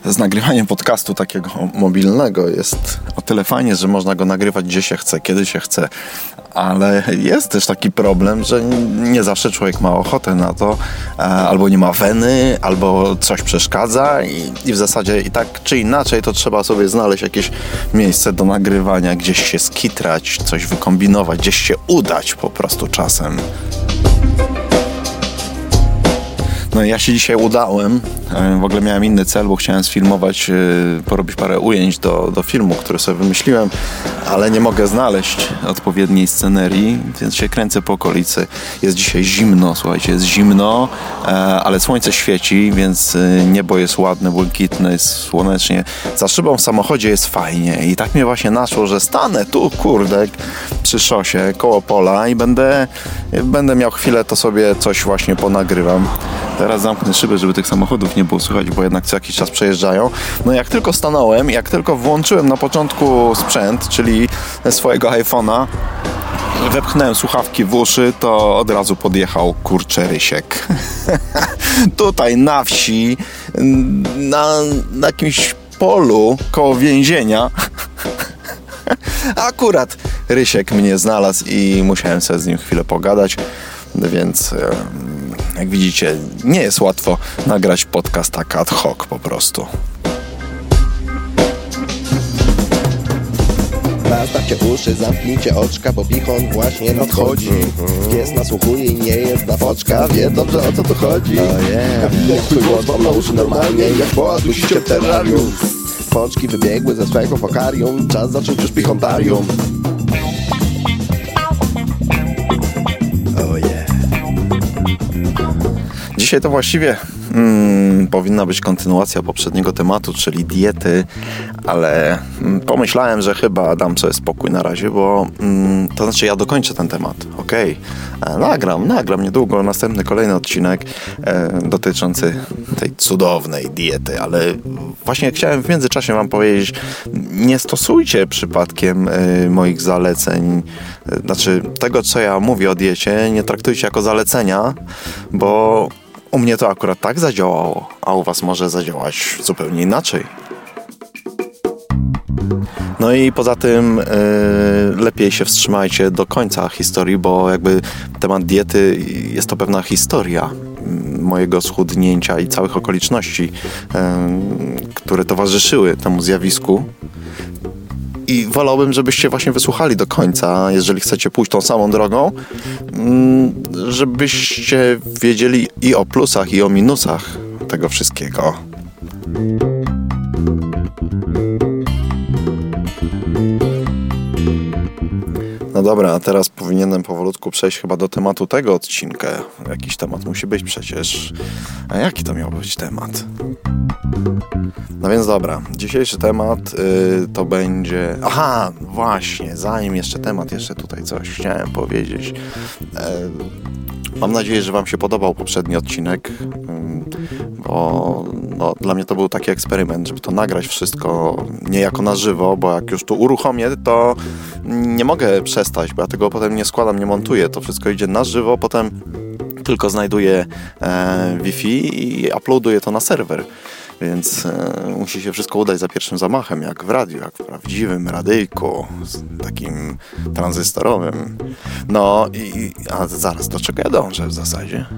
z nagrywaniem podcastu takiego mobilnego jest o tyle fajnie, że można go nagrywać gdzie się chce, kiedy się chce, ale jest też taki problem, że nie zawsze człowiek ma ochotę na to, albo nie ma weny, albo coś przeszkadza i w zasadzie i tak czy inaczej to trzeba sobie znaleźć jakieś miejsce do nagrywania, gdzieś się skitrać, coś wykombinować, gdzieś się udać po prostu czasem. No i ja się dzisiaj udałem. W ogóle miałem inny cel, bo chciałem sfilmować, porobić parę ujęć do filmu, który sobie wymyśliłem, ale nie mogę znaleźć odpowiedniej scenerii, więc się kręcę po okolicy. Jest dzisiaj zimno, słuchajcie, jest zimno, ale słońce świeci, więc niebo jest ładne, błękitne, jest słonecznie. Za szybą w samochodzie jest fajnie i tak mnie właśnie naszło, że stanę tu, kurde, przy szosie, koło pola i będę miał chwilę, to sobie coś właśnie ponagrywam. Teraz zamknę szybę, żeby tych samochodów nie było słychać, bo jednak co jakiś czas przejeżdżają. No jak tylko stanąłem, jak tylko włączyłem na początku sprzęt, czyli swojego iPhone'a, wepchnąłem słuchawki w uszy, to od razu podjechał kurczę Rysiek. Tutaj na wsi, na jakimś polu koło więzienia. Akurat Rysiek mnie znalazł i musiałem sobie z nim chwilę pogadać, więc jak widzicie, nie jest łatwo nagrać podcast tak ad hoc po prostu. Nastawcie uszy, zamknijcie oczka, bo Pichon właśnie nadchodzi. Pies nasłuchuje i nie jest na foczka, wie dobrze o co tu chodzi. Jak twój głos wam na uszy normalnie, jak boa dusicie w terrarium. Pączki wybiegły ze swojego fokarium, czas zacząć już Pichontarium. Dzisiaj to właściwie powinna być kontynuacja poprzedniego tematu, czyli diety, ale pomyślałem, że chyba dam sobie spokój na razie, bo to znaczy ja dokończę ten temat, okej. Nagram niedługo następny, kolejny odcinek dotyczący tej cudownej diety, ale właśnie chciałem w międzyczasie wam powiedzieć, nie stosujcie przypadkiem moich zaleceń, znaczy tego, co ja mówię o diecie, nie traktujcie jako zalecenia, bo u mnie to akurat tak zadziałało, a u was może zadziałać zupełnie inaczej. No i poza tym lepiej się wstrzymajcie do końca historii, bo jakby temat diety jest to pewna historia mojego schudnięcia i całych okoliczności, które towarzyszyły temu zjawisku. I wolałbym, żebyście właśnie wysłuchali do końca, jeżeli chcecie pójść tą samą drogą, żebyście wiedzieli i o plusach, i o minusach tego wszystkiego. No dobra, a teraz powinienem powolutku przejść chyba do tematu tego odcinka. Jakiś temat musi być przecież. A jaki to miał być temat? No więc dobra, dzisiejszy temat to będzie... Aha, właśnie, zanim jeszcze temat, jeszcze tutaj coś chciałem powiedzieć. Mam nadzieję, że wam się podobał poprzedni odcinek, bo no, dla mnie to był taki eksperyment, żeby to nagrać wszystko niejako na żywo, bo jak już tu uruchomię, to nie mogę przestać, bo ja tego potem nie składam, nie montuję, to wszystko idzie na żywo, potem tylko znajduję Wi-Fi i uploaduję to na serwer. Więc musi się wszystko udać za pierwszym zamachem, jak w radiu, jak w prawdziwym radyjku, takim tranzystorowym. No a zaraz, do czego ja dążę w zasadzie?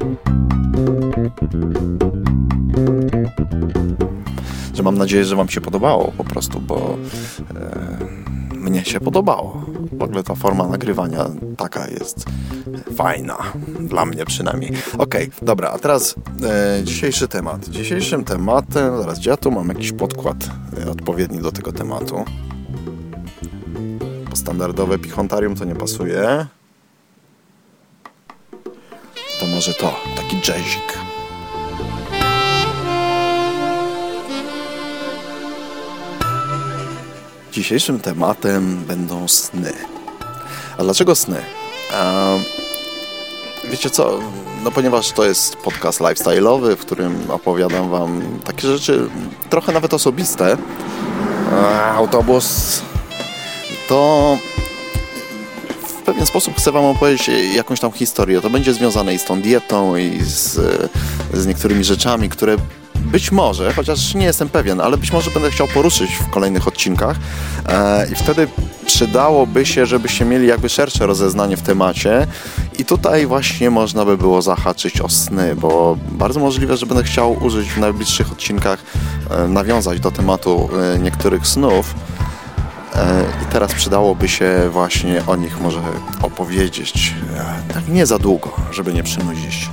Że mam nadzieję, że wam się podobało po prostu, bo mnie się podobało. W ogóle ta forma nagrywania taka jest fajna, dla mnie przynajmniej. Okej, dobra, a teraz dzisiejszy temat. Dzisiejszym tematem, zaraz, gdzie ja tu mam jakiś podkład odpowiedni do tego tematu. Bo standardowe Pichontarium to nie pasuje. To może to, taki jazzik. Dzisiejszym tematem będą sny. A dlaczego sny? Wiecie co? No ponieważ to jest podcast lifestyle'owy, w którym opowiadam wam takie rzeczy trochę nawet osobiste. Autobus to w pewien sposób chcę wam opowiedzieć jakąś tam historię. To będzie związane i z tą dietą, i z niektórymi rzeczami, które być może, chociaż nie jestem pewien, ale być może będę chciał poruszyć w kolejnych odcinkach i wtedy przydałoby się, żebyście mieli jakby szersze rozeznanie w temacie i tutaj właśnie można by było zahaczyć o sny, bo bardzo możliwe, że będę chciał użyć w najbliższych odcinkach, nawiązać do tematu niektórych snów i teraz przydałoby się właśnie o nich może opowiedzieć, tak nie za długo, żeby nie przynudzić.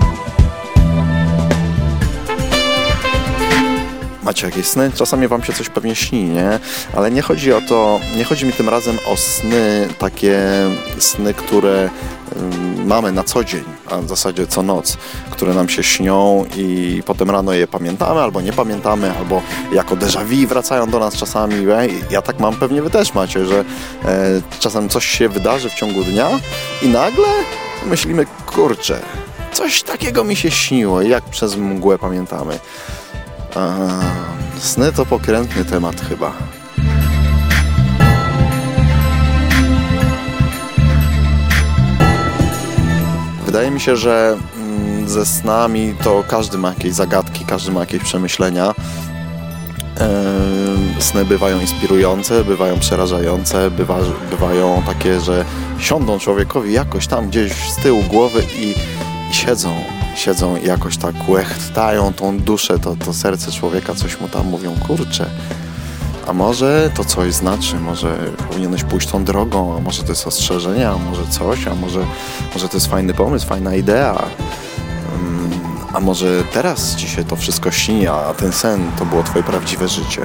Macie jakieś sny? Czasami wam się coś pewnie śni, nie? Ale nie chodzi o to, nie chodzi mi tym razem o sny, takie sny, które mamy na co dzień, a w zasadzie co noc, które nam się śnią i potem rano je pamiętamy, albo nie pamiętamy, albo jako déjà vu wracają do nas czasami. Ja tak mam, pewnie wy też macie, że czasem coś się wydarzy w ciągu dnia i nagle myślimy, kurczę, coś takiego mi się śniło, jak przez mgłę pamiętamy. Sny to pokrętny temat chyba. Wydaje mi się, że ze snami to każdy ma jakieś zagadki, każdy ma jakieś przemyślenia. Sny bywają inspirujące, bywają przerażające, bywają takie, że siądą człowiekowi jakoś tam gdzieś z tyłu głowy i siedzą i jakoś tak łechtają tą duszę, to serce człowieka, coś mu tam mówią, kurczę, a może to coś znaczy, może powinieneś pójść tą drogą, a może to jest ostrzeżenie, a może coś, a może to jest fajny pomysł, fajna idea, a może teraz ci się to wszystko śni, a ten sen to było twoje prawdziwe życie.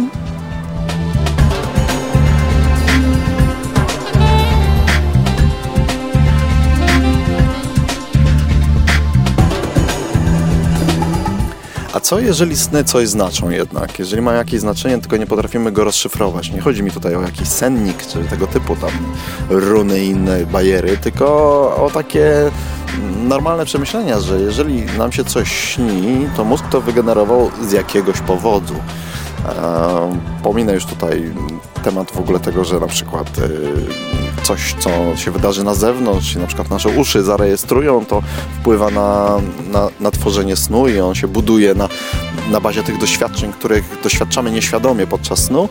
A co jeżeli sny coś znaczą jednak? Jeżeli mają jakieś znaczenie, tylko nie potrafimy go rozszyfrować. Nie chodzi mi tutaj o jakiś sennik, czy tego typu tam runy i inne bajery, tylko o takie normalne przemyślenia, że jeżeli nam się coś śni, to mózg to wygenerował z jakiegoś powodu. Pominę już tutaj temat w ogóle tego, że na przykład coś, co się wydarzy na zewnątrz, na przykład nasze uszy zarejestrują, to wpływa na tworzenie snu i on się buduje na bazie tych doświadczeń, których doświadczamy nieświadomie podczas snu.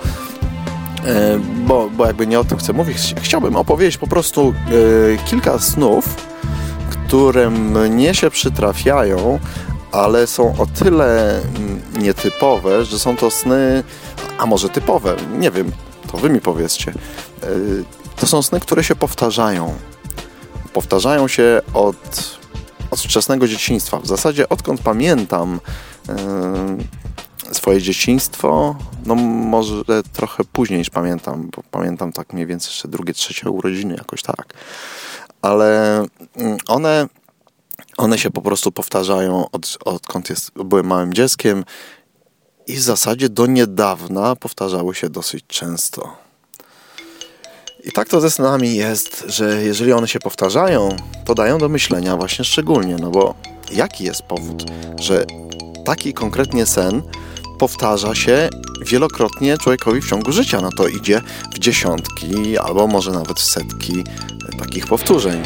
Bo jakby nie o tym chcę mówić, chciałbym opowiedzieć po prostu kilka snów, które mnie się przytrafiają, ale są o tyle nietypowe, że są to sny, a może typowe, nie wiem, to wy mi powiedzcie. To są sny, które się powtarzają. Powtarzają się od wczesnego dzieciństwa. W zasadzie odkąd pamiętam swoje dzieciństwo, no może trochę później niż pamiętam, bo pamiętam tak mniej więcej jeszcze drugie, trzecie urodziny, jakoś tak. Ale one się po prostu powtarzają odkąd byłem małym dzieckiem i w zasadzie do niedawna powtarzały się dosyć często. I tak to ze snami jest, że jeżeli one się powtarzają, to dają do myślenia właśnie szczególnie, no bo jaki jest powód, że taki konkretnie sen powtarza się wielokrotnie człowiekowi w ciągu życia, no to idzie w dziesiątki albo może nawet w setki takich powtórzeń.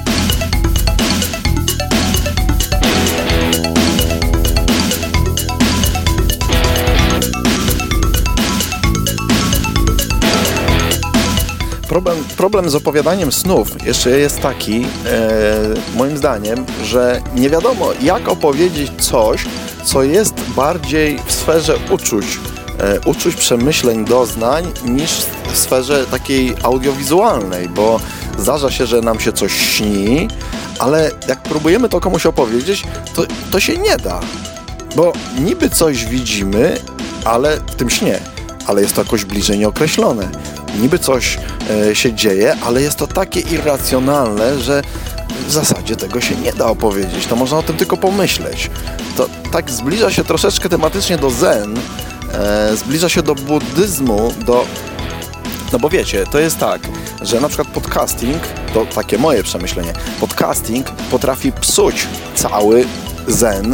Problem z opowiadaniem snów jeszcze jest taki, moim zdaniem, że nie wiadomo, jak opowiedzieć coś, co jest bardziej w sferze uczuć, przemyśleń, doznań, niż w sferze takiej audiowizualnej, bo zdarza się, że nam się coś śni, ale jak próbujemy to komuś opowiedzieć, to się nie da, bo niby coś widzimy, ale w tym śnie, ale jest to jakoś bliżej nieokreślone. Niby coś się dzieje, ale jest to takie irracjonalne, że w zasadzie tego się nie da opowiedzieć. To można o tym tylko pomyśleć. To tak zbliża się troszeczkę tematycznie do zen, zbliża się do buddyzmu, no bo wiecie, to jest tak, że na przykład podcasting, to takie moje przemyślenie, podcasting potrafi psuć cały zen,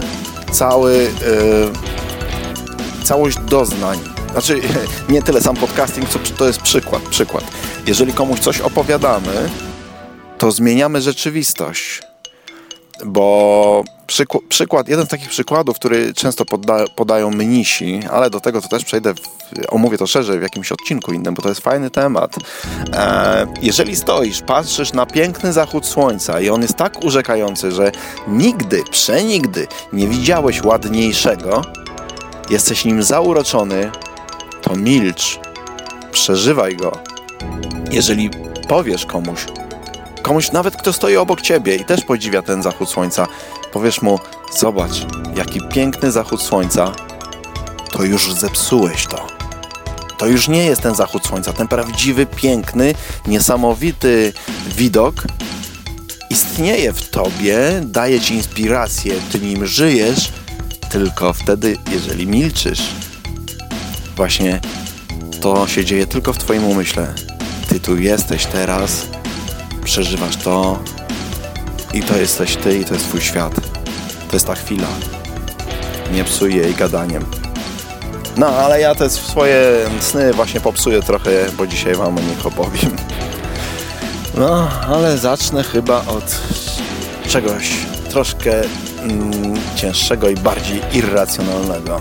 całość doznań. Znaczy, nie tyle sam podcasting, co to jest przykład. Jeżeli komuś coś opowiadamy, to zmieniamy rzeczywistość. bo jeden z takich przykładów, który często podają mnisi, ale do tego to też przejdę, omówię to szerzej w jakimś odcinku innym, bo to jest fajny temat. Jeżeli stoisz, patrzysz na piękny zachód słońca i on jest tak urzekający, że nigdy, przenigdy nie widziałeś ładniejszego, jesteś nim zauroczony, to milcz, przeżywaj go. Jeżeli powiesz komuś nawet kto stoi obok ciebie i też podziwia ten zachód słońca, powiesz mu, zobacz, jaki piękny zachód słońca, to już zepsułeś to. To już nie jest ten zachód słońca, ten prawdziwy, piękny, niesamowity widok istnieje w tobie, daje ci inspirację, ty nim żyjesz, tylko wtedy, jeżeli milczysz. Właśnie to się dzieje tylko w twoim umyśle. Ty tu jesteś teraz, przeżywasz to i to jesteś ty i to jest twój świat. To jest ta chwila. Nie psuj jej gadaniem. No, ale ja te swoje sny właśnie popsuję trochę, bo dzisiaj wam o nich opowiem. No, ale zacznę chyba od czegoś troszkę cięższego i bardziej irracjonalnego.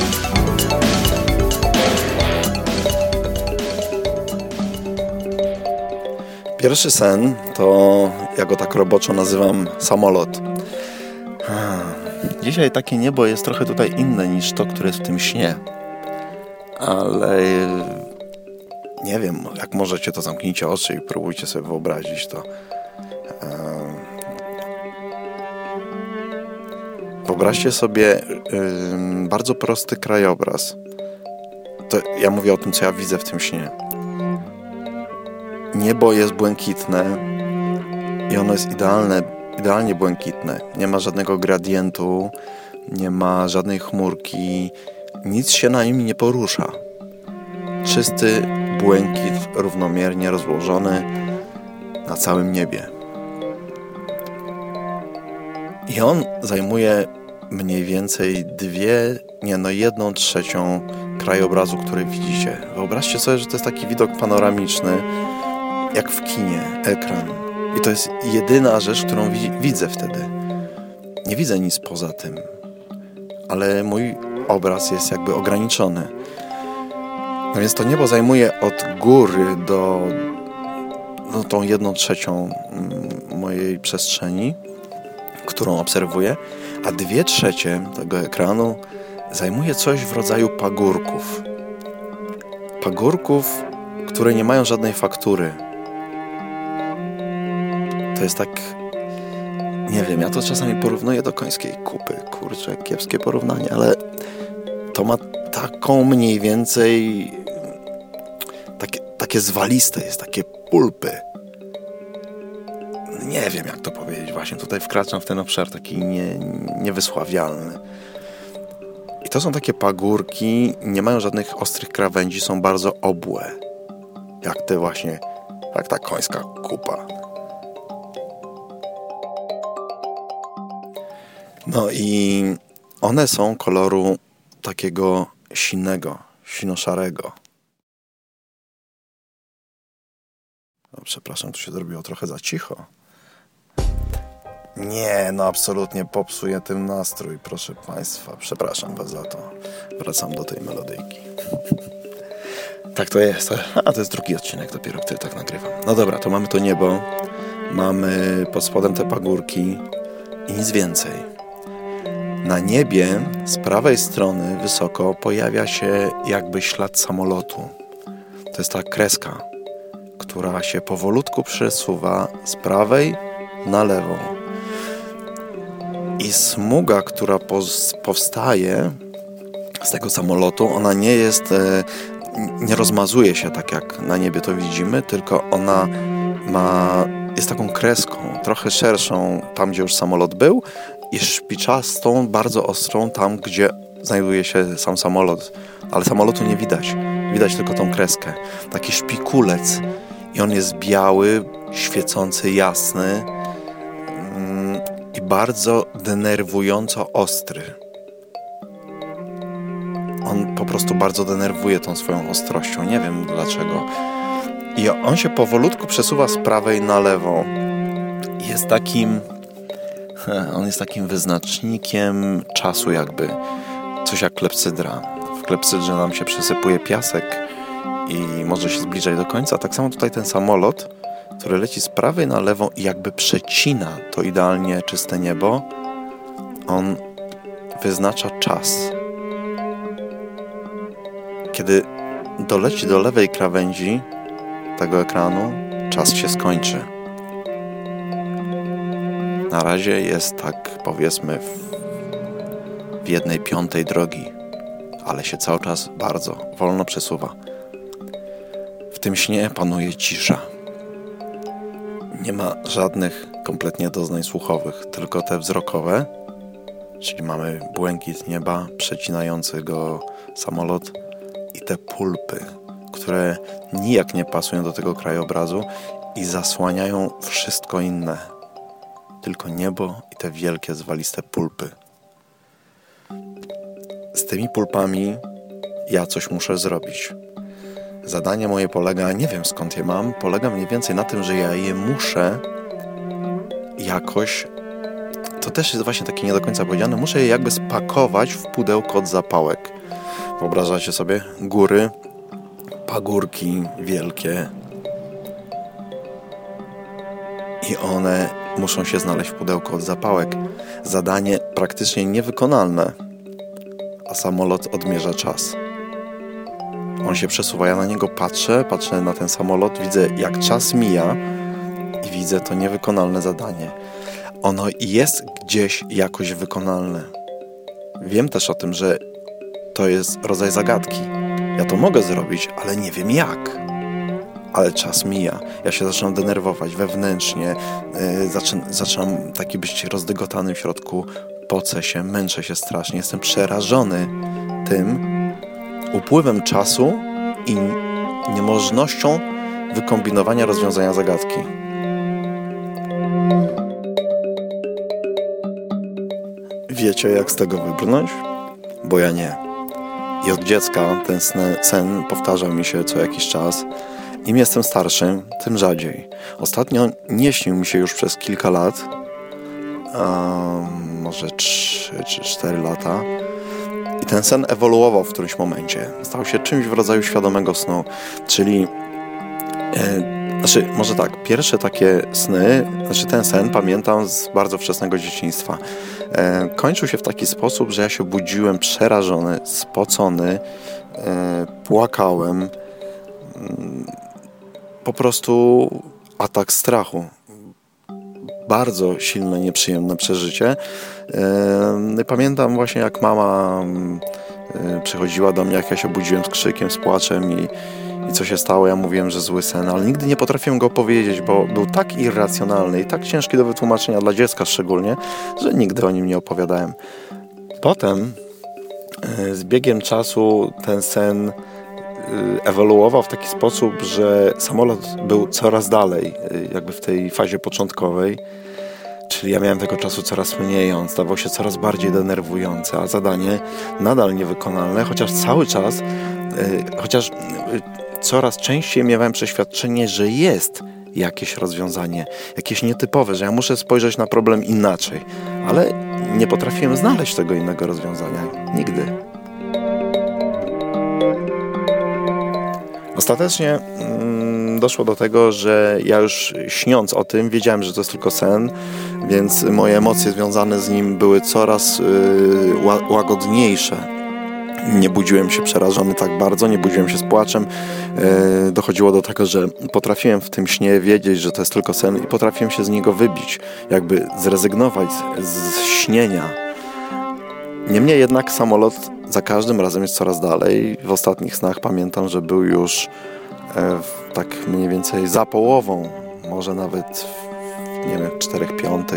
Pierwszy sen to, ja go tak roboczo nazywam, samolot. Dzisiaj takie niebo jest trochę tutaj inne niż to, które jest w tym śnie. Ale nie wiem, jak możecie, to zamknijcie oczy i próbujcie sobie wyobrazić to. Wyobraźcie sobie bardzo prosty krajobraz. To ja mówię o tym, co ja widzę w tym śnie. Niebo jest błękitne i ono jest idealnie błękitne. Nie ma żadnego gradientu, nie ma żadnej chmurki, nic się na nim nie porusza. Czysty błękit, równomiernie rozłożony na całym niebie. I on zajmuje mniej więcej 1/3 krajobrazu, który widzicie. Wyobraźcie sobie, że to jest taki widok panoramiczny, jak w kinie, ekran. I to jest jedyna rzecz, którą widzę wtedy. Nie widzę nic poza tym. Ale mój obraz jest jakby ograniczony. No więc to niebo zajmuje od góry do tą 1/3 mojej przestrzeni, którą obserwuję, a 2/3 tego ekranu zajmuje coś w rodzaju pagórków. Pagórków, które nie mają żadnej faktury. To jest tak, nie wiem, ja to czasami porównuję do końskiej kupy. Kurczę, kiepskie porównanie, ale to ma taką mniej więcej takie zwaliste jest, takie pulpy. Nie wiem, jak to powiedzieć. Właśnie tutaj wkraczam w ten obszar taki niewysławialny. I to są takie pagórki, nie mają żadnych ostrych krawędzi, są bardzo obłe. Jak te właśnie, jak ta końska kupa. No i one są koloru takiego sinego, sino-szarego. O, przepraszam, tu się zrobiło trochę za cicho. Nie, no absolutnie popsuję tym nastrój, proszę Państwa. Przepraszam Was za to. Wracam do tej melodyjki. Tak to jest. A to jest drugi odcinek dopiero, który tak nagrywam. No dobra, to mamy to niebo. Mamy pod spodem te pagórki i nic więcej. Na niebie z prawej strony wysoko pojawia się jakby ślad samolotu. To jest ta kreska, która się powolutku przesuwa z prawej na lewą. I smuga, która powstaje z tego samolotu, ona nie rozmazuje się tak jak na niebie to widzimy, tylko ona jest taką kreską, trochę szerszą tam, gdzie już samolot był, i szpiczastą, bardzo ostrą tam, gdzie znajduje się sam samolot. Ale samolotu nie widać. Widać tylko tą kreskę. Taki szpikulec. I on jest biały, świecący, jasny i bardzo denerwująco ostry. On po prostu bardzo denerwuje tą swoją ostrością. Nie wiem dlaczego. I on się powolutku przesuwa z prawej na lewą. Jest takim... On jest takim wyznacznikiem czasu jakby. Coś jak klepsydra. W klepsydrze nam się przesypuje piasek i może się zbliżać do końca. Tak samo tutaj ten samolot, który leci z prawej na lewą i jakby przecina to idealnie czyste niebo, on wyznacza czas. Kiedy doleci do lewej krawędzi tego ekranu, czas się skończy. Na razie jest tak, powiedzmy, w 1/5 drogi, ale się cały czas bardzo wolno przesuwa. W tym śnie panuje cisza. Nie ma żadnych kompletnie doznań słuchowych, tylko te wzrokowe, czyli mamy błękit nieba przecinający go samolot i te pulpy, które nijak nie pasują do tego krajobrazu i zasłaniają wszystko inne. Tylko niebo i te wielkie, zwaliste pulpy. Z tymi pulpami ja coś muszę zrobić. Zadanie moje polega, nie wiem skąd je mam, polega mniej więcej na tym, że ja je muszę jakoś, to też jest właśnie takie nie do końca powiedziane, muszę je jakby spakować w pudełko od zapałek. Wyobrażacie sobie? Góry, pagórki wielkie i one muszą się znaleźć w pudełku od zapałek. Zadanie praktycznie niewykonalne, a samolot odmierza czas. On się przesuwa, ja na niego patrzę na ten samolot, widzę jak czas mija i widzę to niewykonalne zadanie. Ono jest gdzieś jakoś wykonalne. Wiem też o tym, że to jest rodzaj zagadki. Ja to mogę zrobić, ale nie wiem jak. Ale czas mija. Ja się zaczynam denerwować wewnętrznie. Zaczynam taki być rozdygotany w środku. Pocę się, męczę się strasznie. Jestem przerażony tym upływem czasu i niemożnością wykombinowania rozwiązania zagadki. Wiecie, jak z tego wybrnąć? Bo ja nie. I od dziecka ten sen powtarzał mi się co jakiś czas. Im jestem starszy, tym rzadziej. Ostatnio nie śnił mi się już przez kilka lat, może 3 czy 4 lata. I ten sen ewoluował w którymś momencie. Stał się czymś w rodzaju świadomego snu. Czyli, może tak, pierwsze takie sny, ten sen pamiętam z bardzo wczesnego dzieciństwa. Kończył się w taki sposób, że ja się budziłem przerażony, spocony, płakałem. Po prostu atak strachu. Bardzo silne, nieprzyjemne przeżycie. Pamiętam właśnie, jak mama przychodziła do mnie, jak ja się budziłem z krzykiem, z płaczem i co się stało. Ja mówiłem, że zły sen, ale nigdy nie potrafiłem go powiedzieć, bo był tak irracjonalny i tak ciężki do wytłumaczenia, dla dziecka szczególnie, że nigdy o nim nie opowiadałem. Potem z biegiem czasu ten sen ewoluował w taki sposób, że samolot był coraz dalej, jakby w tej fazie początkowej, czyli ja miałem tego czasu coraz mniej, on stawał się coraz bardziej denerwujący, a zadanie nadal niewykonalne, chociaż cały czas, coraz częściej miałem przeświadczenie, że jest jakieś rozwiązanie, jakieś nietypowe, że ja muszę spojrzeć na problem inaczej, ale nie potrafiłem znaleźć tego innego rozwiązania. Nigdy. Ostatecznie doszło do tego, że ja już śniąc o tym wiedziałem, że to jest tylko sen, więc moje emocje związane z nim były coraz łagodniejsze. Nie budziłem się przerażony tak bardzo, nie budziłem się z płaczem. Dochodziło do tego, że potrafiłem w tym śnie wiedzieć, że to jest tylko sen i potrafiłem się z niego wybić, jakby zrezygnować z śnienia. Niemniej jednak samolot za każdym razem jest coraz dalej. W ostatnich snach pamiętam, że był już tak mniej więcej za połową, może nawet w 4/5.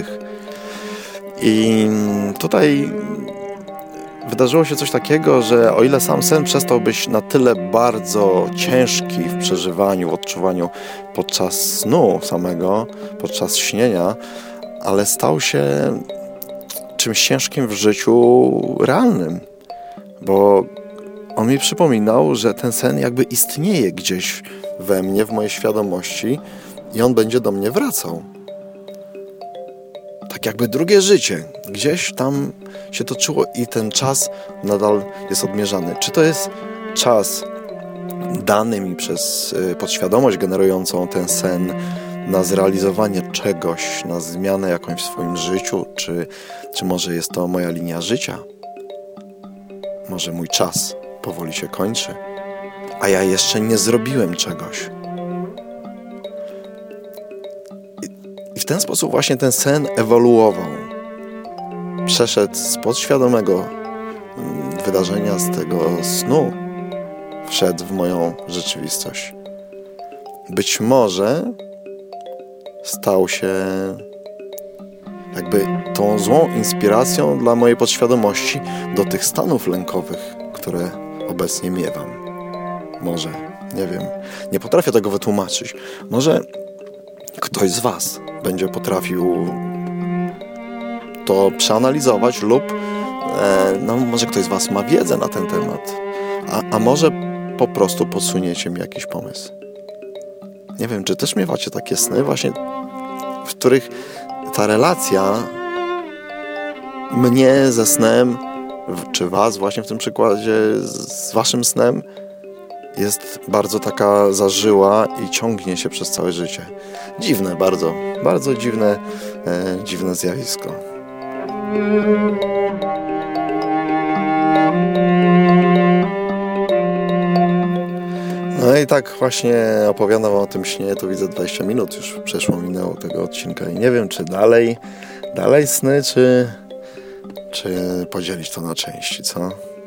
I tutaj wydarzyło się coś takiego, że o ile sam sen przestał być na tyle bardzo ciężki w przeżywaniu, w odczuwaniu podczas snu samego, podczas śnienia, ale stał się czymś ciężkim w życiu realnym, bo on mi przypominał, że ten sen jakby istnieje gdzieś we mnie, w mojej świadomości i on będzie do mnie wracał. tak jakby drugie życie gdzieś tam się toczyło i ten czas nadal jest odmierzany. Czy to jest czas dany mi przez podświadomość generującą ten sen na zrealizowanie czegoś, na zmianę jakąś w swoim życiu, czy może jest to moja linia życia? Może mój czas powoli się kończy, a ja jeszcze nie zrobiłem czegoś. I w ten sposób właśnie ten sen ewoluował. Przeszedł z podświadomego wydarzenia, z tego snu, wszedł w moją rzeczywistość. Być może stał się jakby tą złą inspiracją dla mojej podświadomości do tych stanów lękowych, które obecnie miewam. Może, nie wiem, nie potrafię tego wytłumaczyć. Może ktoś z Was będzie potrafił to przeanalizować lub może ktoś z Was ma wiedzę na ten temat, a może po prostu podsuniecie mi jakiś pomysł. Nie wiem, czy też miewacie takie sny właśnie, w których ta relacja mnie ze snem, czy Was właśnie w tym przykładzie z Waszym snem jest bardzo taka zażyła i ciągnie się przez całe życie. Dziwne, bardzo, bardzo dziwne zjawisko. No i tak właśnie opowiadam o tym śnie, to widzę 20 minut już minęło tego odcinka i nie wiem, czy dalej sny, czy podzielić to na części, co?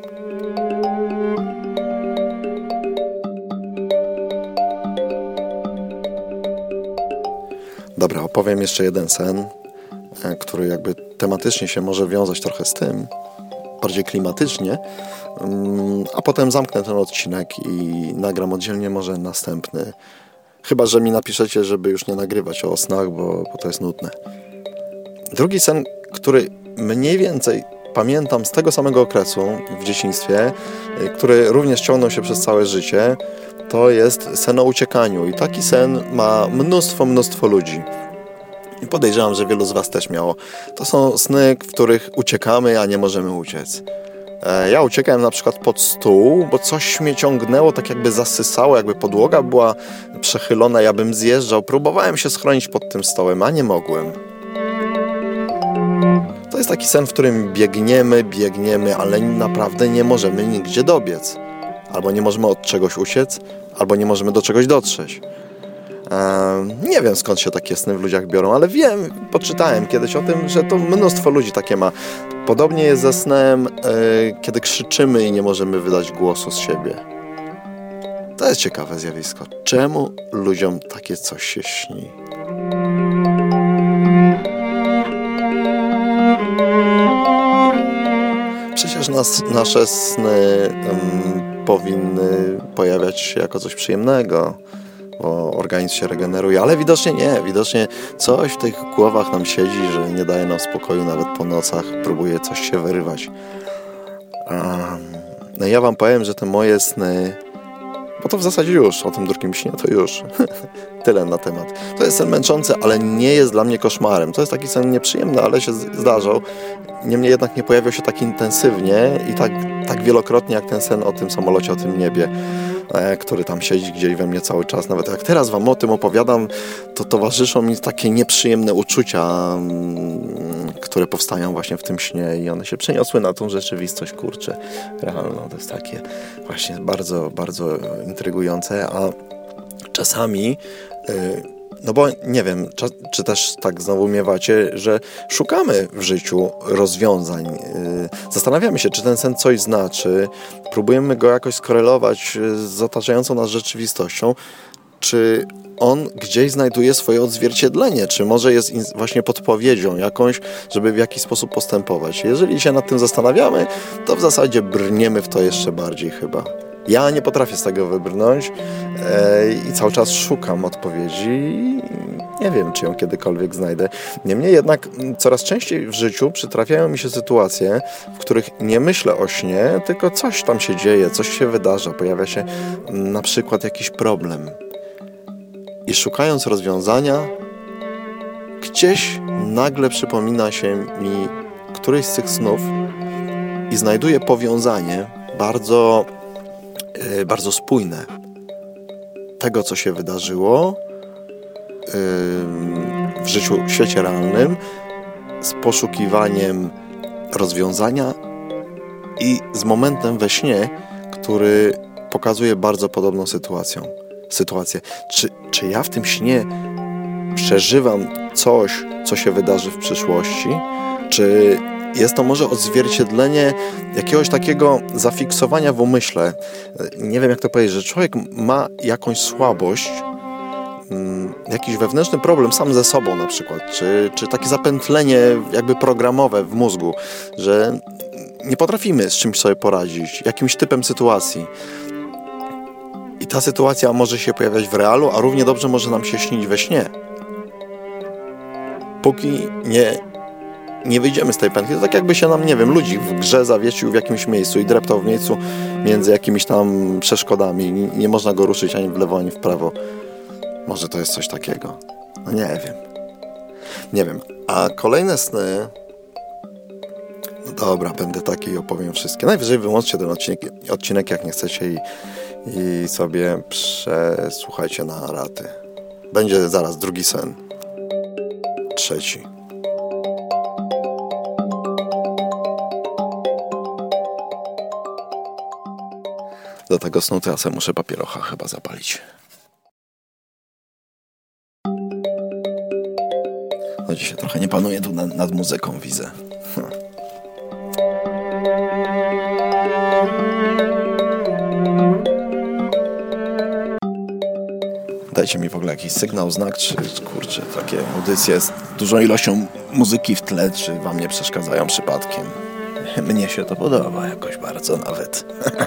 Dobra, opowiem jeszcze jeden sen, który jakby tematycznie się może wiązać trochę z tym, bardziej klimatycznie, a potem zamknę ten odcinek i nagram oddzielnie może następny. Chyba że mi napiszecie, żeby już nie nagrywać o snach, bo to jest nudne. Drugi sen, który mniej więcej pamiętam z tego samego okresu w dzieciństwie, który również ciągnął się przez całe życie, to jest sen o uciekaniu. I taki sen ma mnóstwo ludzi. I podejrzewam, że wielu z Was też miało. To są sny, w których uciekamy, a nie możemy uciec. Ja uciekałem na przykład pod stół, bo coś mnie ciągnęło, tak jakby zasysało, jakby podłoga była przechylona, ja bym zjeżdżał. Próbowałem się schronić pod tym stołem, a nie mogłem. To jest taki sen, w którym biegniemy, ale naprawdę nie możemy nigdzie dobiec. Albo nie możemy od czegoś uciec, albo nie możemy do czegoś dotrzeć. Nie wiem, skąd się takie sny w ludziach biorą, ale wiem, poczytałem kiedyś o tym, że to mnóstwo ludzi takie ma. Podobnie jest ze snem, kiedy krzyczymy i nie możemy wydać głosu z siebie. To jest ciekawe zjawisko. Czemu ludziom takie coś się śni? Przecież nasze sny powinny pojawiać się jako coś przyjemnego, bo organizm się regeneruje, ale widocznie nie. Widocznie coś w tych głowach nam siedzi, że nie daje nam spokoju nawet po nocach. Próbuje coś się wyrywać. No ja Wam powiem, że te moje sny, bo to w zasadzie już, o tym drugim śnie to już tyle na temat. To jest sen męczący, ale nie jest dla mnie koszmarem. To jest taki sen nieprzyjemny, ale się zdarzał. Niemniej jednak nie pojawiał się tak intensywnie i tak wielokrotnie jak ten sen o tym samolocie, o tym niebie, który tam siedzi gdzieś we mnie cały czas. Nawet jak teraz Wam o tym opowiadam, to towarzyszą mi takie nieprzyjemne uczucia, które powstają właśnie w tym śnie i one się przeniosły na tą rzeczywistość, kurczę, realną. To jest takie właśnie bardzo, bardzo intrygujące, a czasami... No bo nie wiem, czy też tak znowu miewacie, że szukamy w życiu rozwiązań. Zastanawiamy się, czy ten sen coś znaczy. Próbujemy go jakoś skorelować z otaczającą nas rzeczywistością. Czy on gdzieś znajduje swoje odzwierciedlenie? Czy może jest właśnie podpowiedzią jakąś, żeby w jakiś sposób postępować? Jeżeli się nad tym zastanawiamy, to w zasadzie brniemy w to jeszcze bardziej chyba. Ja nie potrafię z tego wybrnąć i cały czas szukam odpowiedzi. Nie wiem, czy ją kiedykolwiek znajdę. Niemniej jednak coraz częściej w życiu przytrafiają mi się sytuacje, w których nie myślę o śnie, tylko coś tam się dzieje, coś się wydarza. Pojawia się na przykład jakiś problem. I szukając rozwiązania, gdzieś nagle przypomina się mi któryś z tych snów i znajduję powiązanie bardzo, bardzo spójne tego, co się wydarzyło w życiu, w świecie realnym, z poszukiwaniem rozwiązania i z momentem we śnie, który pokazuje bardzo podobną sytuację. Czy ja w tym śnie przeżywam coś, co się wydarzy w przyszłości? Czy jest to może odzwierciedlenie jakiegoś takiego zafiksowania w umyśle? Nie wiem, jak to powiedzieć, że człowiek ma jakąś słabość, jakiś wewnętrzny problem sam ze sobą na przykład, czy takie zapętlenie jakby programowe w mózgu, że nie potrafimy z czymś sobie poradzić, jakimś typem sytuacji. I ta sytuacja może się pojawiać w realu, a równie dobrze może nam się śnić we śnie. Póki nie wyjdziemy z tej pętli, to tak jakby się nam, nie wiem, ludzik w grze zawiesił w jakimś miejscu i dreptał w miejscu między jakimiś tam przeszkodami. Nie można go ruszyć ani w lewo, ani w prawo. Może to jest coś takiego. No nie wiem. A kolejne sny... No dobra, będę taki i opowiem wszystkie. Najwyżej wyłączcie ten odcinek jak nie chcecie i sobie przesłuchajcie na raty. Będzie zaraz drugi sen. Trzeci. Do tego snu to ja sobie muszę papierocha chyba zapalić. No dzisiaj trochę nie panuję tu nad muzyką, widzę. Dajcie mi w ogóle jakiś sygnał, znak, czy kurczę, takie audycje z dużą ilością muzyki w tle, czy wam nie przeszkadzają przypadkiem. Mnie się to podoba jakoś bardzo nawet.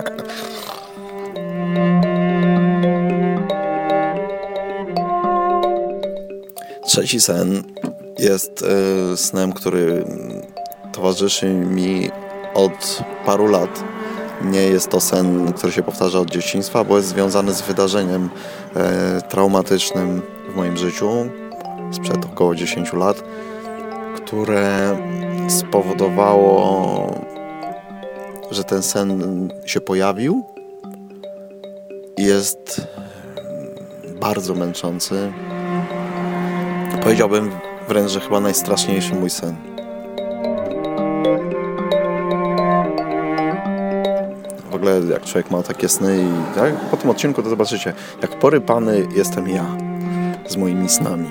Trzeci sen jest snem, który towarzyszy mi od paru lat. Nie jest to sen, który się powtarza od dzieciństwa, bo jest związany z wydarzeniem traumatycznym w moim życiu sprzed około 10 lat, które spowodowało, że ten sen się pojawił i jest bardzo męczący. Powiedziałbym wręcz, że chyba najstraszniejszy mój sen. W ogóle jak człowiek ma takie sny i tak, po tym odcinku to zobaczycie, jak porypany jestem ja z moimi snami.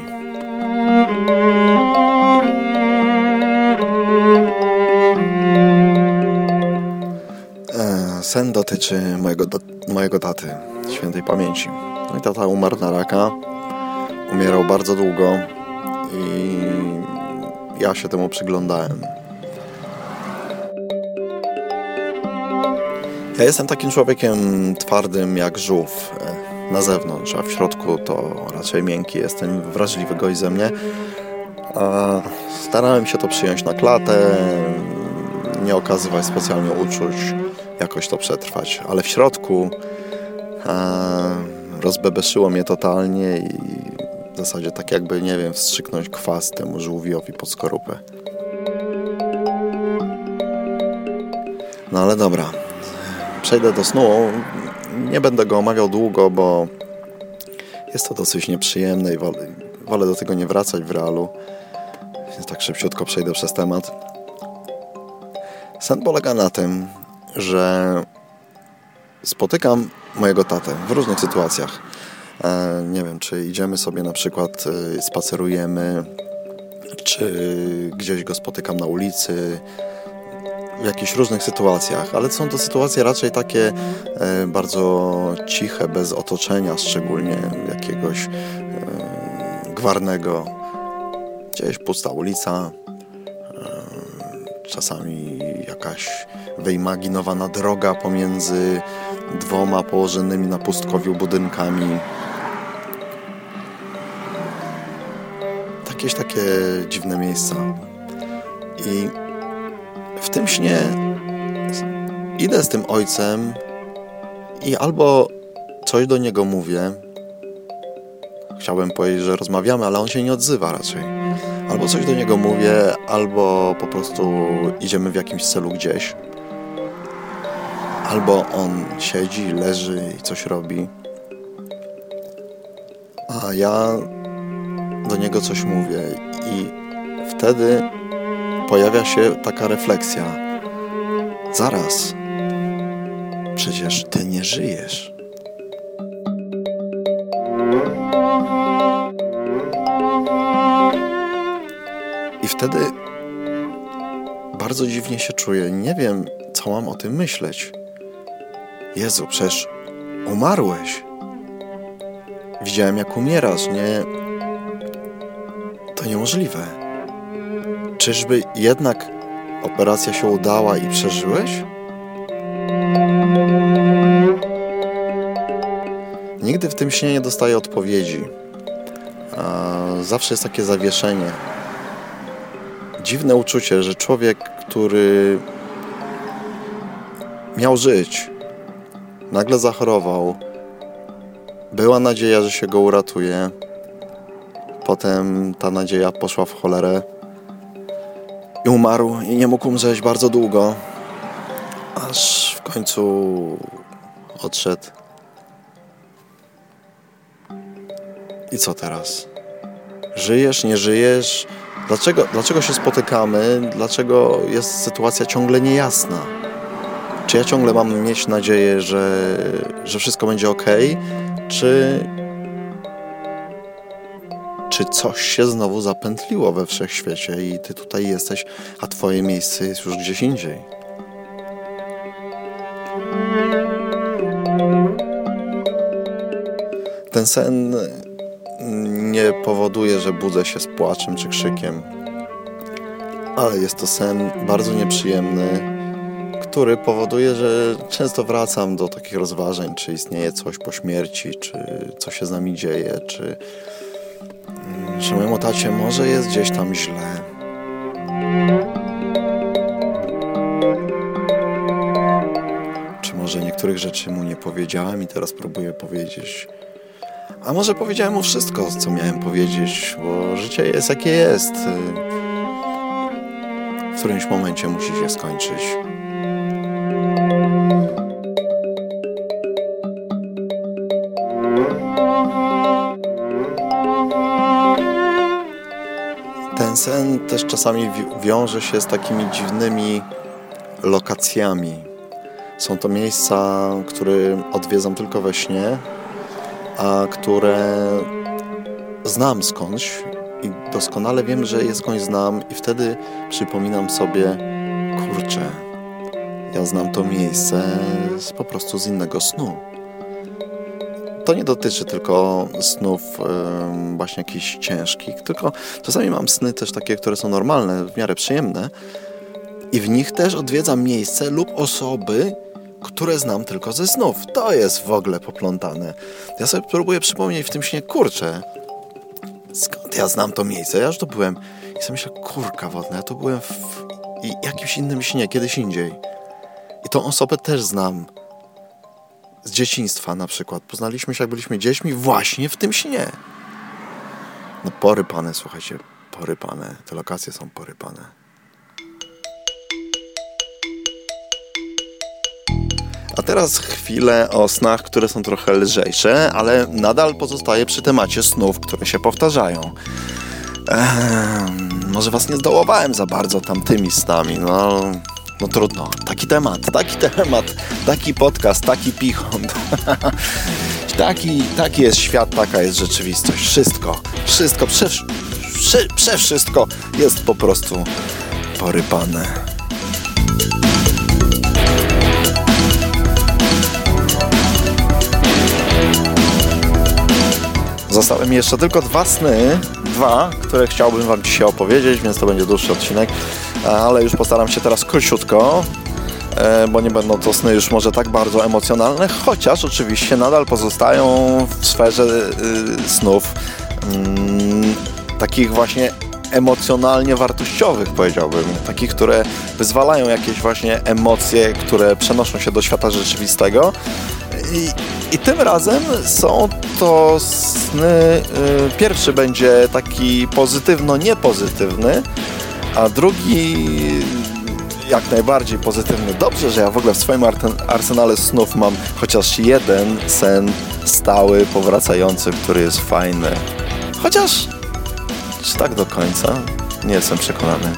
Sen dotyczy mojego taty, świętej pamięci. Mój tata umarł na raka, umierał bardzo długo i ja się temu przyglądałem. Ja jestem takim człowiekiem twardym jak żółw na zewnątrz, a w środku to raczej miękki. Jestem wrażliwy gość ze mnie. Starałem się to przyjąć na klatę, nie okazywać specjalnie uczuć, jakoś to przetrwać. Ale w środku rozbebeszyło mnie totalnie i w zasadzie tak jakby, nie wiem, wstrzyknąć kwas temu żółwiowi pod skorupę. No ale dobra. Przejdę do snu. Nie będę go omawiał długo, bo jest to dosyć nieprzyjemne i wolę do tego nie wracać w realu. Więc tak szybciutko przejdę przez temat. Sen polega na tym, że spotykam mojego tatę w różnych sytuacjach. Nie wiem, czy idziemy sobie na przykład, spacerujemy, czy gdzieś go spotykam na ulicy, w jakichś różnych sytuacjach, ale są to sytuacje raczej takie bardzo ciche, bez otoczenia, szczególnie jakiegoś gwarnego. Gdzieś pusta ulica, czasami jakaś wyimaginowana droga pomiędzy dwoma położonymi na pustkowiu budynkami. Jakieś takie dziwne miejsca. I w tym śnie idę z tym ojcem i albo coś do niego mówię. Chciałbym powiedzieć, że rozmawiamy, ale on się nie odzywa raczej. Albo coś do niego mówię, albo po prostu idziemy w jakimś celu gdzieś. Albo on siedzi, leży i coś robi. A ja do niego coś mówię i wtedy pojawia się taka refleksja. Zaraz, przecież ty nie żyjesz. I wtedy bardzo dziwnie się czuję. Nie wiem, co mam o tym myśleć. Jezu, przecież umarłeś. Widziałem, jak umierasz, nie? To niemożliwe. Czyżby jednak operacja się udała i przeżyłeś? Nigdy w tym śnie nie dostaję odpowiedzi. Zawsze jest takie zawieszenie. Dziwne uczucie, że człowiek, który miał żyć, nagle zachorował. Była nadzieja, że się go uratuje. Potem ta nadzieja poszła w cholerę i umarł i nie mógł umrzeć bardzo długo, aż w końcu odszedł. I co teraz? Żyjesz, nie żyjesz? Dlaczego się spotykamy? Dlaczego jest sytuacja ciągle niejasna? Czy ja ciągle mam mieć nadzieję, że wszystko będzie okej? Czy coś się znowu zapętliło we wszechświecie i ty tutaj jesteś, a twoje miejsce jest już gdzieś indziej? Ten sen nie powoduje, że budzę się z płaczem czy krzykiem, ale jest to sen bardzo nieprzyjemny, który powoduje, że często wracam do takich rozważań, czy istnieje coś po śmierci, czy co się z nami dzieje, czy mojemu tacie może jest gdzieś tam źle. Czy może niektórych rzeczy mu nie powiedziałem i teraz próbuję powiedzieć. A może powiedziałem mu wszystko, co miałem powiedzieć, bo życie jest jakie jest. W którymś momencie musi się skończyć. Ten sen też czasami wiąże się z takimi dziwnymi lokacjami. Są to miejsca, które odwiedzam tylko we śnie, a które znam skądś i doskonale wiem, że je skądś znam i wtedy przypominam sobie, kurczę, ja znam to miejsce po prostu z innego snu. To nie dotyczy tylko snów właśnie jakichś ciężkich, tylko czasami mam sny też takie, które są normalne, w miarę przyjemne i w nich też odwiedzam miejsce lub osoby, które znam tylko ze snów. To jest w ogóle poplątane. Ja sobie próbuję przypomnieć w tym śnie, kurczę, skąd ja znam to miejsce? Ja już to byłem i sobie myślę, kurka wodna, ja to byłem w jakimś innym śnie, kiedyś indziej. I tą osobę też znam. Z dzieciństwa na przykład. Poznaliśmy się, jak byliśmy dziećmi, właśnie w tym śnie. No porypane, słuchajcie, porypane. Te lokacje są porypane. A teraz chwilę o snach, które są trochę lżejsze, ale nadal pozostaję przy temacie snów, które się powtarzają. Może was nie zdołowałem za bardzo tamtymi snami, no trudno. Taki temat, taki podcast, taki pichont. Taki jest świat, taka jest rzeczywistość. Wszystko, wszystko jest po prostu porypane. Zostały mi jeszcze tylko dwa sny, które chciałbym wam dzisiaj opowiedzieć, więc to będzie dłuższy odcinek, ale już postaram się teraz króciutko, bo nie będą to sny już może tak bardzo emocjonalne, chociaż oczywiście nadal pozostają w sferze snów, takich właśnie emocjonalnie wartościowych, powiedziałbym. Takich, które wyzwalają jakieś właśnie emocje, które przenoszą się do świata rzeczywistego. I tym razem są to sny, pierwszy będzie taki pozytywno-niepozytywny, a drugi jak najbardziej pozytywny. Dobrze, że ja w ogóle w swoim arsenale snów mam chociaż jeden sen stały, powracający, który jest fajny. Chociaż czy tak do końca? Nie jestem przekonany.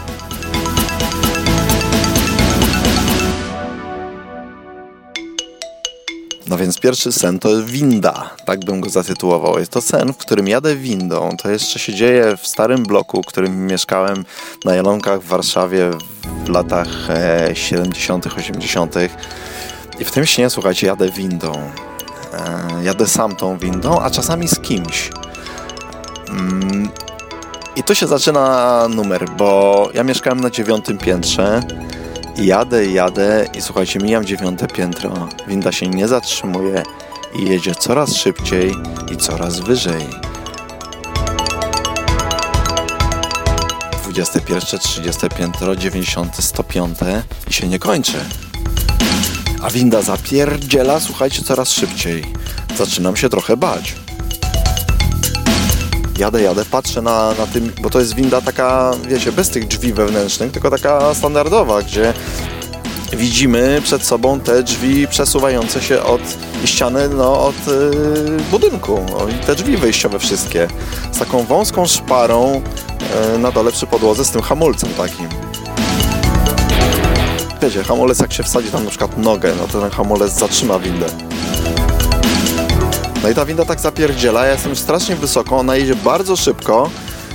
No więc pierwszy sen to jest winda, tak bym go zatytułował. Jest to sen, w którym jadę windą. To jeszcze się dzieje w starym bloku, w którym mieszkałem na Jalonkach w Warszawie w latach 70., 80. I w tym śnie, słuchajcie, jadę windą. Jadę sam tą windą, a czasami z kimś. I tu się zaczyna numer, bo ja mieszkałem na 9. piętrze. I jadę i słuchajcie, mijam 9. piętro. Winda się nie zatrzymuje i jedzie coraz szybciej i coraz wyżej. 21, 30 piętro, 90, 105 i się nie kończy. A winda zapierdziela, słuchajcie, coraz szybciej. Zaczynam się trochę bać. Jadę, patrzę na tym, bo to jest winda taka, wiecie, bez tych drzwi wewnętrznych, tylko taka standardowa, gdzie widzimy przed sobą te drzwi przesuwające się od ściany, od budynku. I te drzwi wejściowe wszystkie. Z taką wąską szparą na dole przy podłodze, z tym hamulcem takim. Wiecie, hamulec jak się wsadzi tam na przykład nogę, no to ten hamulec zatrzyma windę. No i ta winda tak zapierdziela, ja jestem strasznie wysoko, ona jedzie bardzo szybko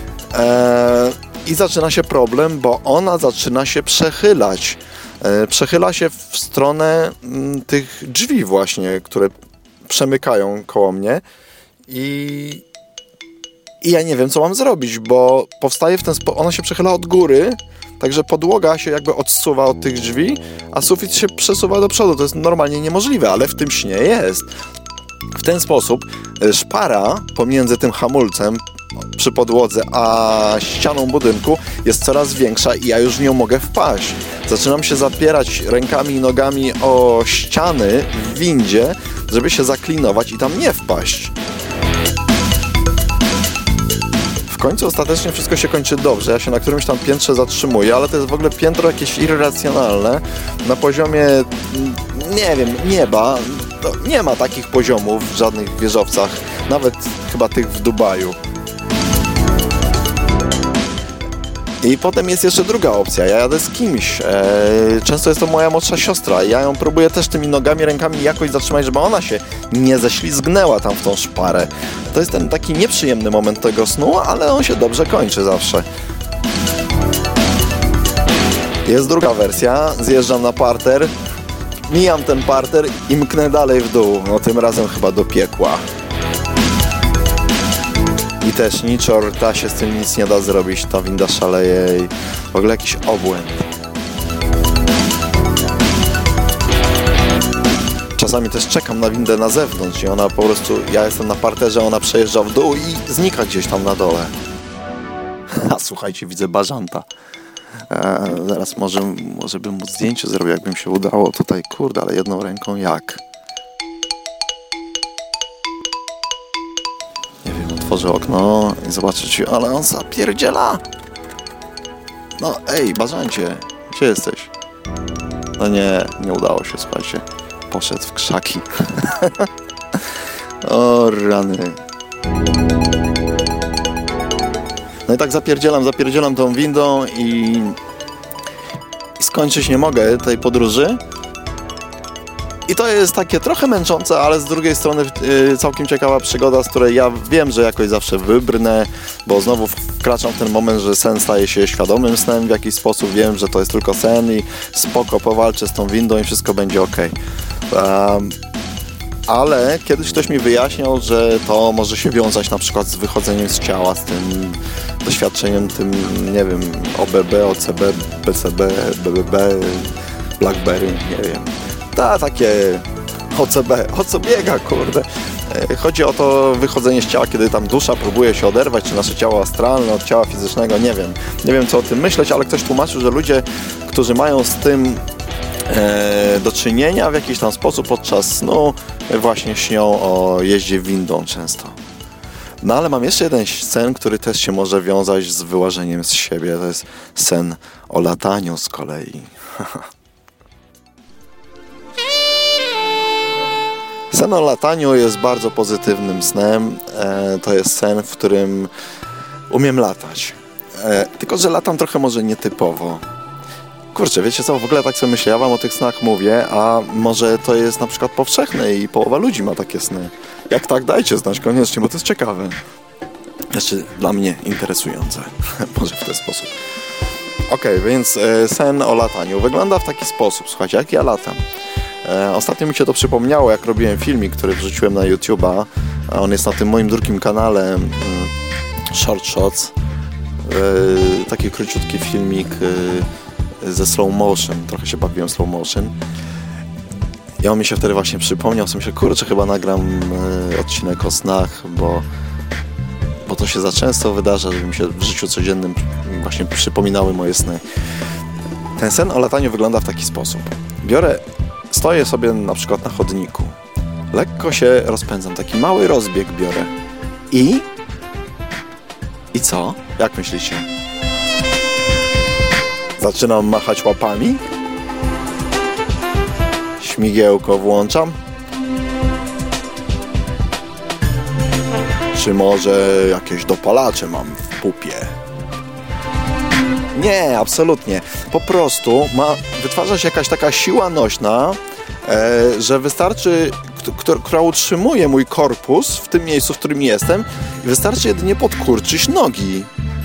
i zaczyna się problem, bo ona zaczyna się przechylać. Przechyla się w stronę tych drzwi właśnie, które przemykają koło mnie i ja nie wiem, co mam zrobić, bo powstaje w ten sposób, ona się przechyla od góry, także podłoga się jakby odsuwa od tych drzwi, a sufit się przesuwa do przodu. To jest normalnie niemożliwe, ale w tym śnie jest. W ten sposób szpara pomiędzy tym hamulcem przy podłodze a ścianą budynku jest coraz większa i ja już w nią mogę wpaść. Zaczynam się zapierać rękami i nogami o ściany w windzie, żeby się zaklinować i tam nie wpaść. W końcu ostatecznie wszystko się kończy dobrze. Ja się na którymś tam piętrze zatrzymuję, ale to jest w ogóle piętro jakieś irracjonalne. Na poziomie, nie wiem, nieba. To nie ma takich poziomów w żadnych wieżowcach, nawet chyba tych w Dubaju. I potem jest jeszcze druga opcja, ja jadę z kimś, często jest to moja młodsza siostra, ja ją próbuję też tymi nogami, rękami jakoś zatrzymać, żeby ona się nie ześlizgnęła tam w tą szparę. To jest ten taki nieprzyjemny moment tego snu, ale on się dobrze kończy zawsze. Jest druga wersja, zjeżdżam na parter, mijam ten parter i mknę dalej w dół, no tym razem chyba do piekła. I też niczor, ta się z tym nic nie da zrobić, ta winda szaleje i w ogóle jakiś obłęd. Czasami też czekam na windę na zewnątrz i ona po prostu, ja jestem na parterze, ona przejeżdża w dół i znika gdzieś tam na dole. A słuchajcie, widzę bażanta. Zaraz może bym mu zdjęcie zrobił, jakby mi się udało tutaj, kurde, ale jedną ręką jak? Nie wiem, otworzę okno i zobaczę ci, ale on zapierdziela! No ej, bażancie, gdzie jesteś? No nie udało się, słuchajcie. Poszedł w krzaki. O rany. No i tak zapierdzielam tą windą i skończyć nie mogę tej podróży. I to jest takie trochę męczące, ale z drugiej strony całkiem ciekawa przygoda, z której ja wiem, że jakoś zawsze wybrnę, bo znowu wkraczam w ten moment, że sen staje się świadomym snem w jakiś sposób. Wiem, że to jest tylko sen i spoko, powalczę z tą windą i wszystko będzie okej. Ale kiedyś ktoś mi wyjaśniał, że to może się wiązać na przykład z wychodzeniem z ciała, z tym doświadczeniem, tym, nie wiem, OBB, OCB, BCB, BBB, Blackberry, nie wiem. Takie OCB, o co biega, kurde? Chodzi o to wychodzenie z ciała, kiedy tam dusza próbuje się oderwać, czy nasze ciało astralne od ciała fizycznego, nie wiem. Nie wiem, co o tym myśleć, ale ktoś tłumaczył, że ludzie, którzy mają z tym do czynienia w jakiś tam sposób podczas snu, właśnie śnią o jeździe windą często. No ale mam jeszcze jeden sen, który też się może wiązać z wyłażeniem z siebie. To jest sen o lataniu z kolei. Sen o lataniu jest bardzo pozytywnym snem. To jest sen, w którym umiem latać. Tylko że latam trochę może nietypowo. Kurczę, wiecie co, w ogóle tak sobie myślę, ja wam o tych snach mówię, a może to jest na przykład powszechne i połowa ludzi ma takie sny. Jak tak, dajcie znać koniecznie, bo to jest ciekawe. Jeszcze dla mnie interesujące. Może w ten sposób. Okej, więc sen o lataniu wygląda w taki sposób. Słuchajcie, jak ja latam. Ostatnio mi się to przypomniało, jak robiłem filmik, który wrzuciłem na YouTube'a. On jest na tym moim drugim kanale Short Shots. Taki króciutki filmik ze slow motion. Trochę się bawiłem slow motion. I on mi się wtedy właśnie przypomniał. W sensie, kurczę, chyba nagram odcinek o snach, bo to się za często wydarza, żeby mi się w życiu codziennym właśnie przypominały moje sny. Ten sen o lataniu wygląda w taki sposób. Stoję sobie na przykład na chodniku. Lekko się rozpędzam. Taki mały rozbieg biorę. I co? Jak myślicie? Zaczynam machać łapami. Śmigiełko włączam. Czy może jakieś dopalacze mam w pupie? Nie, absolutnie. Po prostu wytwarza się jakaś taka siła nośna, że wystarczy, która utrzymuje mój korpus w tym miejscu, w którym jestem, i wystarczy jedynie podkurczyć nogi.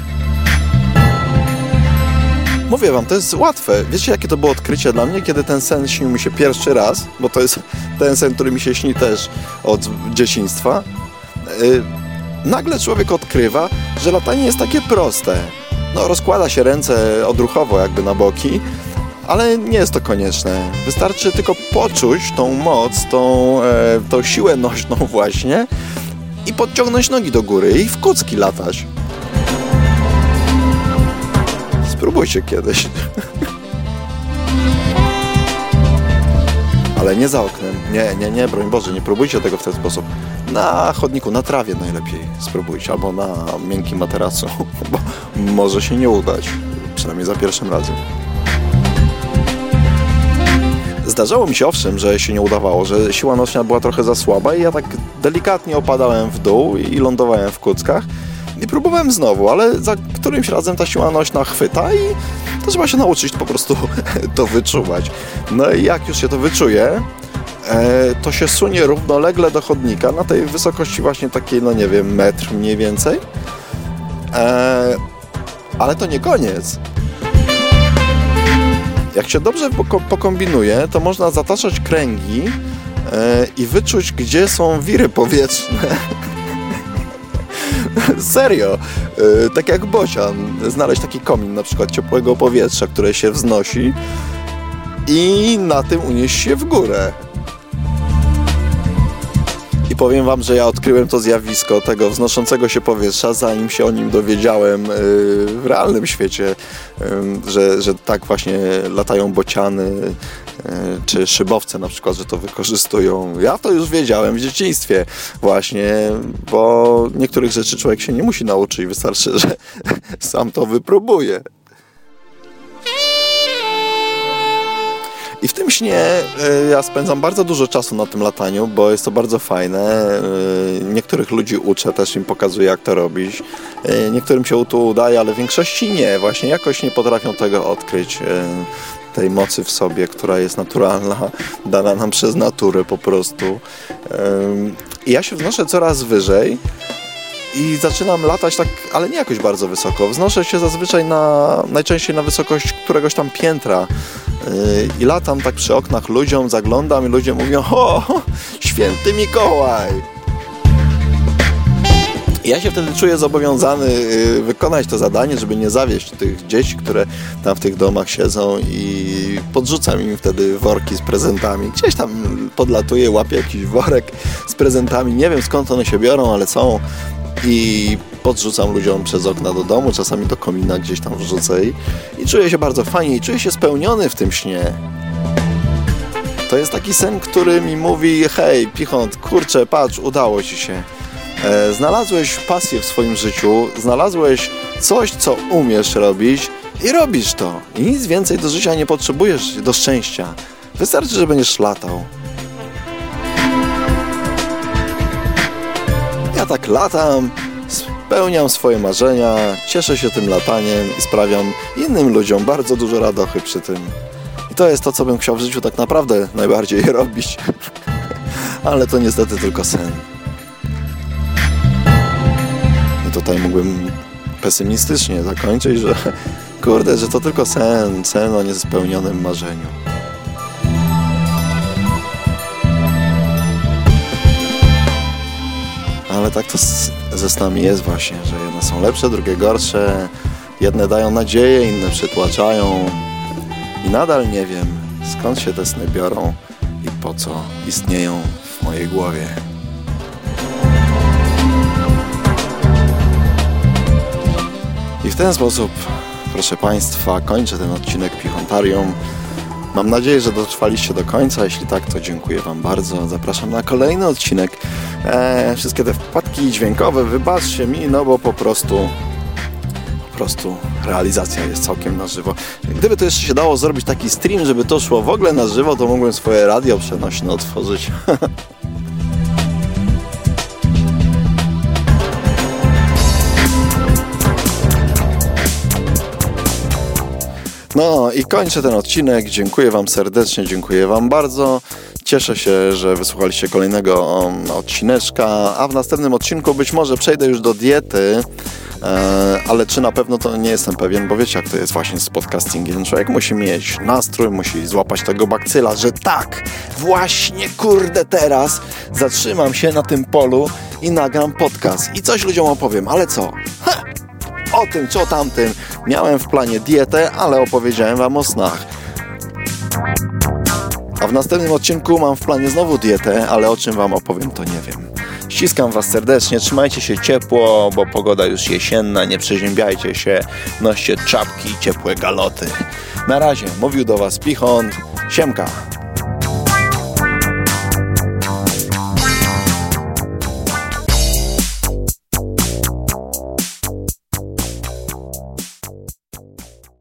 Mówię wam, to jest łatwe. Wiecie, jakie to było odkrycie dla mnie, kiedy ten sen śnił mi się pierwszy raz, bo to jest ten sen, który mi się śni też od dzieciństwa. Nagle człowiek odkrywa, że latanie jest takie proste. No, rozkłada się ręce odruchowo jakby na boki, ale nie jest to konieczne. Wystarczy tylko poczuć tą moc, tą siłę nośną właśnie i podciągnąć nogi do góry i w kucki latać. Spróbujcie kiedyś. Ale nie za oknem. Nie, broń Boże, nie próbujcie tego w ten sposób. Na chodniku, na trawie najlepiej spróbujcie, albo na miękkim materacu, bo może się nie udać, przynajmniej za pierwszym razem. Zdarzało mi się owszem, że się nie udawało, że siła nośna była trochę za słaba i ja tak delikatnie opadałem w dół i lądowałem w kuckach i próbowałem znowu, ale za którymś razem ta siła nośna chwyta i to trzeba się nauczyć po prostu to wyczuwać. No i jak już się to wyczuje, to się sunie równolegle do chodnika na tej wysokości właśnie takiej, no nie wiem, metr mniej więcej. Ale to nie koniec. Jak się dobrze pokombinuje, to można zataczać kręgi i wyczuć, gdzie są wiry powietrzne. Serio, tak jak bocian, znaleźć taki komin na przykład ciepłego powietrza, które się wznosi i na tym unieść się w górę. I powiem wam, że ja odkryłem to zjawisko tego wznoszącego się powietrza, zanim się o nim dowiedziałem w realnym świecie, że tak właśnie latają bociany, czy szybowce na przykład, że to wykorzystują. Ja to już wiedziałem w dzieciństwie właśnie, bo niektórych rzeczy człowiek się nie musi nauczyć, wystarczy, że sam to wypróbuje. I w tym śnie ja spędzam bardzo dużo czasu na tym lataniu, bo jest to bardzo fajne. Niektórych ludzi uczę, też im pokazuję, jak to robić. Niektórym się to udaje, ale w większości nie. Właśnie jakoś nie potrafią tego odkryć, tej mocy w sobie, która jest naturalna, dana nam przez naturę po prostu. I ja się wznoszę coraz wyżej i zaczynam latać tak, ale nie jakoś bardzo wysoko. Wznoszę się zazwyczaj najczęściej na wysokość któregoś tam piętra. I latam tak przy oknach ludziom, zaglądam i ludzie mówią: o, święty Mikołaj! I ja się wtedy czuję zobowiązany wykonać to zadanie, żeby nie zawieść tych dzieci, które tam w tych domach siedzą, i podrzucam im wtedy worki z prezentami. Gdzieś tam podlatuję, łapię jakiś worek z prezentami, nie wiem skąd one się biorą, ale są, i podrzucam ludziom przez okna do domu, czasami do komina gdzieś tam wrzucę i czuję się bardzo fajnie i czuję się spełniony w tym śnie. To jest taki sen, który mi mówi: hej, Pichont, kurczę, patrz, udało ci się. Znalazłeś pasję w swoim życiu, znalazłeś coś, co umiesz robić i robisz to. I nic więcej do życia nie potrzebujesz, do szczęścia. Wystarczy, że będziesz latał. Ja tak latam, spełniam swoje marzenia, cieszę się tym lataniem i sprawiam innym ludziom bardzo dużo radochy przy tym. I to jest to, co bym chciał w życiu tak naprawdę najbardziej robić. Ale to niestety tylko sen. I tutaj mógłbym pesymistycznie zakończyć, że kurde, że to tylko sen o niespełnionym marzeniu. Ale tak to ze snami jest właśnie, że jedne są lepsze, drugie gorsze. Jedne dają nadzieję, inne przytłaczają. I nadal nie wiem, skąd się te sny biorą i po co istnieją w mojej głowie. I w ten sposób, proszę Państwa, kończę ten odcinek Pichontarium. Mam nadzieję, że dotrwaliście do końca. Jeśli tak, to dziękuję Wam bardzo. Zapraszam na kolejny odcinek. Wszystkie te wpadki dźwiękowe, wybaczcie mi, no bo po prostu realizacja jest całkiem na żywo. Gdyby to jeszcze się dało zrobić taki stream, żeby to szło w ogóle na żywo, to mógłbym swoje radio przenośne otworzyć. No i kończę ten odcinek. Dziękuję Wam serdecznie, dziękuję Wam bardzo. Cieszę się, że wysłuchaliście kolejnego odcineczka, a w następnym odcinku być może przejdę już do diety, ale czy na pewno, to nie jestem pewien, bo wiecie jak to jest właśnie z podcastingiem. Człowiek musi mieć nastrój, musi złapać tego bakcyla, że tak, właśnie kurde teraz zatrzymam się na tym polu i nagram podcast i coś ludziom opowiem, ale co? O tym czy o tamtym. Miałem w planie dietę, ale opowiedziałem Wam o snach. A w następnym odcinku mam w planie znowu dietę, ale o czym Wam opowiem, to nie wiem. Ściskam Was serdecznie, trzymajcie się ciepło, bo pogoda już jesienna, nie przeziębiajcie się, noście czapki i ciepłe galoty. Na razie, mówił do Was Pichont, siemka.